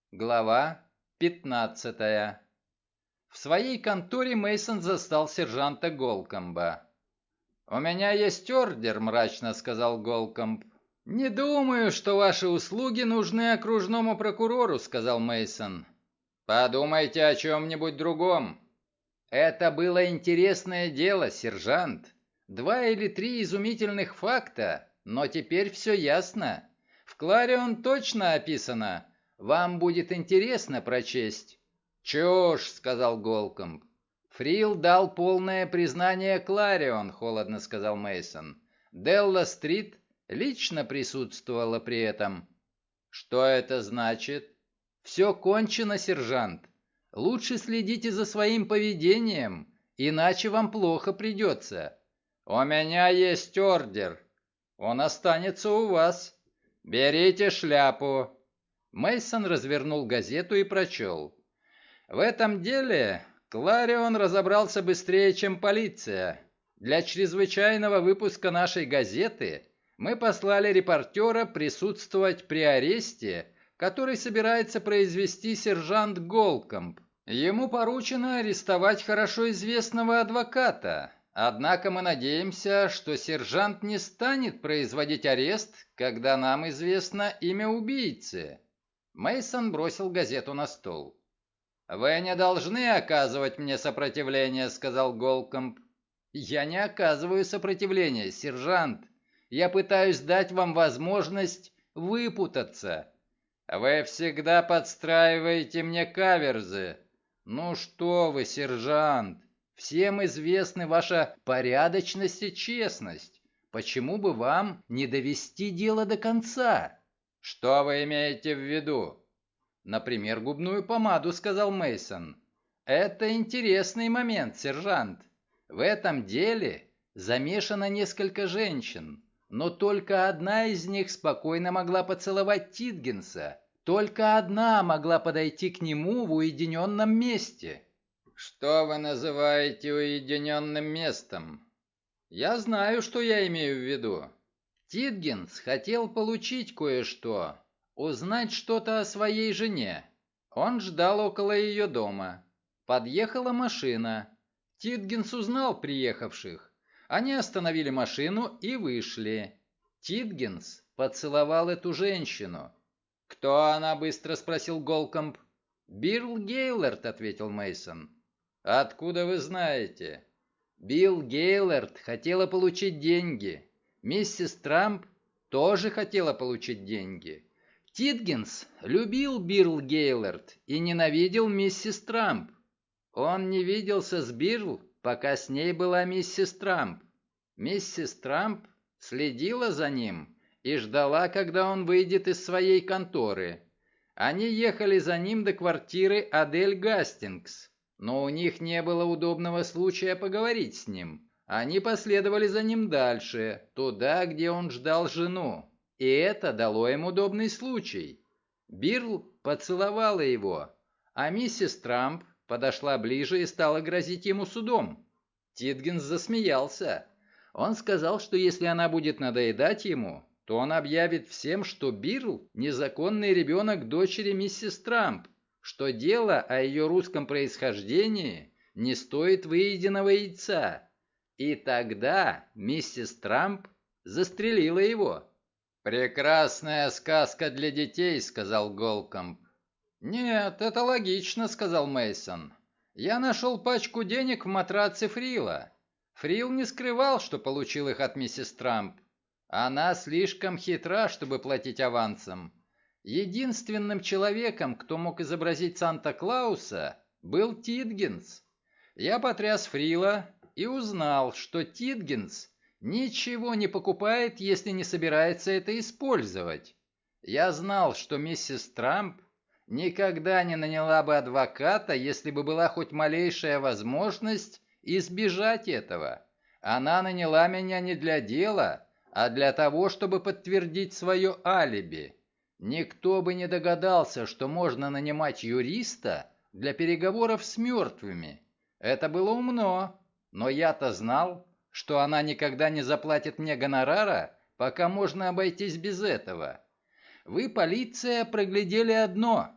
Глава 15. В своей конторе Мейсон застал сержанта Голкомба. «У меня есть ордер», — мрачно сказал Голкомб. «Не думаю, что ваши услуги нужны окружному прокурору», — сказал Мейсон. «Подумайте о чем-нибудь другом». «Это было интересное дело, сержант. 2 или 3 изумительных факта, но теперь все ясно. В Кларион точно описано. Вам будет интересно прочесть». «Чушь», — сказал Голкомб. «Фрил дал полное признание Кларион», — холодно сказал Мейсон. «Делла-стрит лично присутствовала при этом». «Что это значит?» «Все кончено, сержант. Лучше следите за своим поведением, иначе вам плохо придется. У меня есть ордер. Он останется у вас. Берите шляпу». Мейсон развернул газету и прочел. В этом деле Кларион разобрался быстрее, чем полиция. Для чрезвычайного выпуска нашей газеты мы послали репортера присутствовать при аресте, который собирается произвести сержант Голкомб. Ему поручено арестовать хорошо известного адвоката. Однако мы надеемся, что сержант не станет производить арест, когда нам известно имя убийцы. Мейсон бросил газету на стол. «Вы не должны оказывать мне сопротивление», — сказал Голкомб. «Я не оказываю сопротивления, сержант. Я пытаюсь дать вам возможность выпутаться. Вы всегда подстраиваете мне каверзы». «Ну что вы, сержант, всем известны ваша порядочность и честность. Почему бы вам не довести дело до конца?» «Что вы имеете в виду?» «Например, губную помаду», — сказал Мейсон. «Это интересный момент, сержант. В этом деле замешано несколько женщин, но только одна из них спокойно могла поцеловать Титгенса. Только одна могла подойти к нему в уединенном месте». «Что вы называете уединенным местом?» «Я знаю, что я имею в виду. Титгенс хотел получить кое-что, узнать что-то о своей жене. Он ждал около ее дома. Подъехала машина. Титгенс узнал приехавших. Они остановили машину и вышли. Титгенс поцеловал эту женщину. «Кто она?» — быстро спросил Голкомб. «Билл Гейлорд», — ответил Мейсон. «Откуда вы знаете?» «Билл Гейлорд хотела получить деньги. Миссис Трамп тоже хотела получить деньги. Титгенс любил Билл Гейлорд и ненавидел миссис Трамп. Он не виделся с Билл, пока с ней была миссис Трамп. Миссис Трамп следила за ним и ждала, когда он выйдет из своей конторы. Они ехали за ним до квартиры Адель Гастингс, но у них не было удобного случая поговорить с ним. Они последовали за ним дальше, туда, где он ждал жену, и это дало им удобный случай. Бирл поцеловала его, а миссис Трамп подошла ближе и стала грозить ему судом. Титгенс засмеялся. Он сказал, что если она будет надоедать ему, то он объявит всем, что Бирл – незаконный ребенок дочери миссис Трамп, что дело о ее русском происхождении не стоит выеденного яйца. И тогда миссис Трамп застрелила его. «Прекрасная сказка для детей», — сказал Голкомб. «Нет, это логично», — сказал Мейсон. «Я нашел пачку денег в матраце Фрила. Фрил не скрывал, что получил их от миссис Трамп. Она слишком хитра, чтобы платить авансом. Единственным человеком, кто мог изобразить Санта-Клауса, был Титгенс. Я потряс Фрила и узнал, что Титгенс ничего не покупает, если не собирается это использовать. Я знал, что миссис Трамп никогда не наняла бы адвоката, если бы была хоть малейшая возможность избежать этого. Она наняла меня не для дела, а для того, чтобы подтвердить свое алиби. Никто бы не догадался, что можно нанимать юриста для переговоров с мертвыми. Это было умно, но я-то знал, что она никогда не заплатит мне гонорара, пока можно обойтись без этого. Вы, полиция, проглядели одно.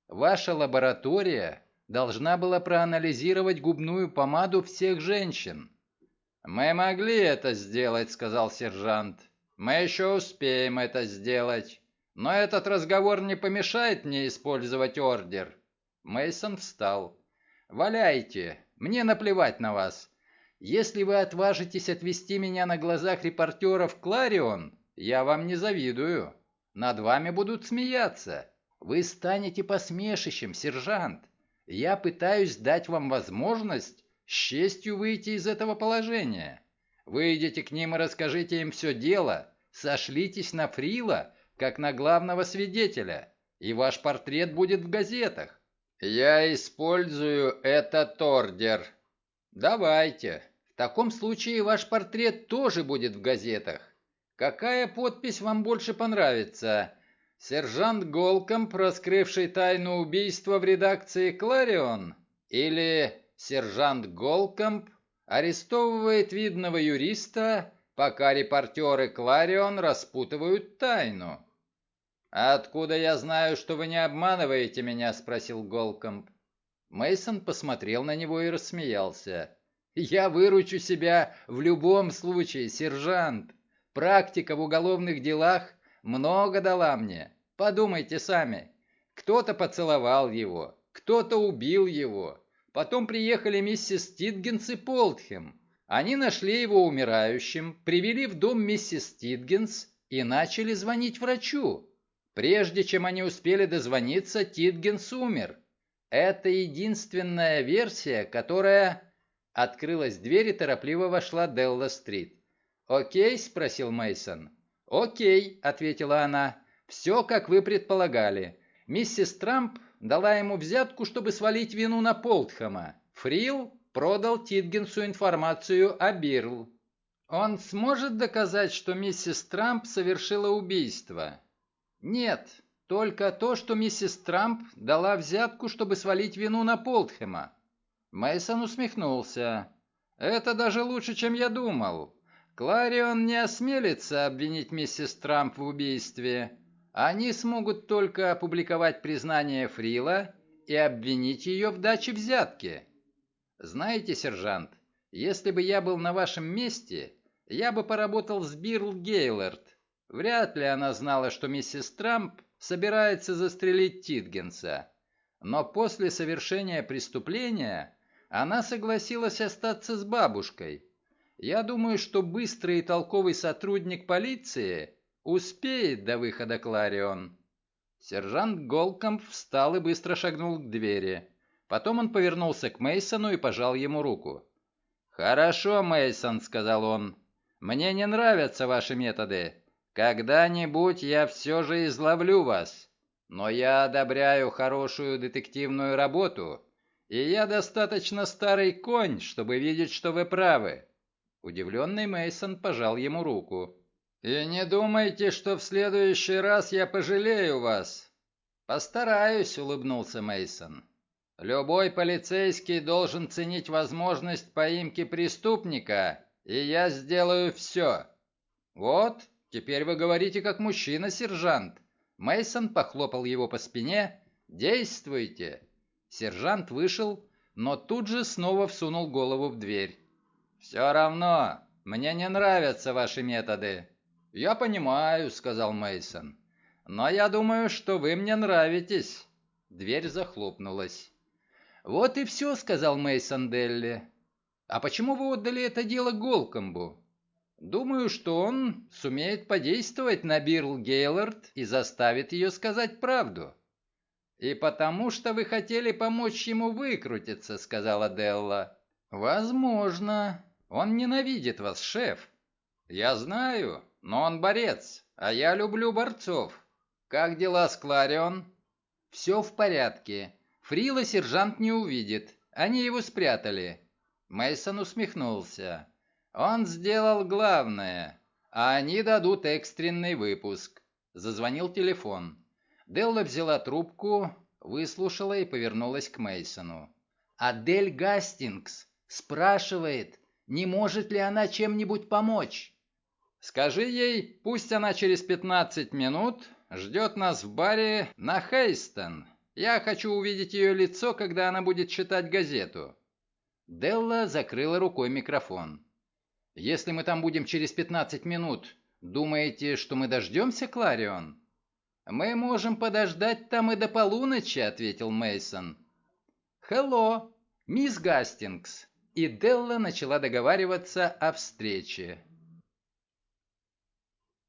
Ваша лаборатория должна была проанализировать губную помаду всех женщин. «Мы могли это сделать», — сказал сержант. «Мы еще успеем это сделать. Но этот разговор не помешает мне использовать ордер». Мейсон встал. «Валяйте. Мне наплевать на вас. Если вы отважитесь отвезти меня на глазах репортеров Кларион, я вам не завидую. Над вами будут смеяться. Вы станете посмешищем, сержант. Я пытаюсь дать вам возможность с честью выйти из этого положения. Выйдите к ним и расскажите им все дело, сошлитесь на Фрила, как на главного свидетеля, и ваш портрет будет в газетах. Я использую этот ордер. Давайте. В таком случае ваш портрет тоже будет в газетах. Какая подпись вам больше понравится? Сержант Голкомб, раскрывший тайну убийства в редакции «Кларион»? Или сержант Голкомб арестовывает видного юриста, пока репортеры «Кларион» распутывают тайну? «А откуда я знаю, что вы не обманываете меня?» – спросил Голкомб. Мейсон посмотрел на него и рассмеялся. «Я выручу себя в любом случае, сержант. Практика в уголовных делах много дала мне. Подумайте сами. Кто-то поцеловал его, кто-то убил его. Потом приехали миссис Титгенс и Полтхэм. Они нашли его умирающим, привели в дом миссис Титгенс и начали звонить врачу. Прежде чем они успели дозвониться, Титгенс умер. Это единственная версия, которая...» Открылась дверь и торопливо вошла Делла Стрит. «Окей?» – спросил Мейсон. «Окей», – ответила она. «Все, как вы предполагали. Миссис Трамп дала ему взятку, чтобы свалить вину на Полтхэма. Фрил продал Титгенсу информацию о Бирл. Он сможет доказать, что миссис Трамп совершила убийство?» «Нет, только то, что миссис Трамп дала взятку, чтобы свалить вину на Полтхэма». Мейсон усмехнулся. «Это даже лучше, чем я думал. Кларион не осмелится обвинить миссис Трамп в убийстве. Они смогут только опубликовать признание Фрила и обвинить ее в даче взятки. Знаете, сержант, если бы я был на вашем месте, я бы поработал с Бирл Гейлорд. Вряд ли она знала, что миссис Трамп собирается застрелить Титгенса. Но после совершения преступления она согласилась остаться с бабушкой. Я думаю, что быстрый и толковый сотрудник полиции успеет до выхода Кларион». Сержант Голкомб встал и быстро шагнул к двери. Потом он повернулся к Мейсону и пожал ему руку. «Хорошо, Мейсон», — сказал он. «Мне не нравятся ваши методы. Когда-нибудь я все же изловлю вас. Но я одобряю хорошую детективную работу, и я достаточно старый конь, чтобы видеть, что вы правы». Удивленный Мейсон пожал ему руку. «И не думайте, что в следующий раз я пожалею вас». «Постараюсь», — улыбнулся Мейсон. «Любой полицейский должен ценить возможность поимки преступника, и я сделаю все». «Вот, теперь вы говорите как мужчина, сержант». Мейсон похлопал его по спине. «Действуйте». Сержант вышел, но тут же снова всунул голову в дверь. «Все равно, мне не нравятся ваши методы». «Я понимаю», — сказал Мейсон. «Но я думаю, что вы мне нравитесь». Дверь захлопнулась. «Вот и все», — сказал Мейсон Делли. «А почему вы отдали это дело Голкомбу?» «Думаю, что он сумеет подействовать на Бирл Гейлорд и заставит ее сказать правду». «И потому что вы хотели помочь ему выкрутиться», — сказала Делла. «Возможно. Он ненавидит вас, шеф». «Я знаю, но он борец, а я люблю борцов. Как дела с Кларион?» «Все в порядке. Фрила сержант не увидит. Они его спрятали». Мейсон усмехнулся. «Он сделал главное, а они дадут экстренный выпуск». Зазвонил телефон. Делла взяла трубку, выслушала и повернулась к Мейсону. «Адель Гастингс спрашивает, не может ли она чем-нибудь помочь?» «Скажи ей, пусть она через 15 минут ждет нас в баре на Хейстон. Я хочу увидеть ее лицо, когда она будет читать газету». Делла закрыла рукой микрофон. «Если мы там будем через 15 минут, думаете, что мы дождемся, Кларион?» «Мы можем подождать там и до полуночи», — ответил Мейсон. «Хелло, мисс Гастингс». И Делла начала договариваться о встрече.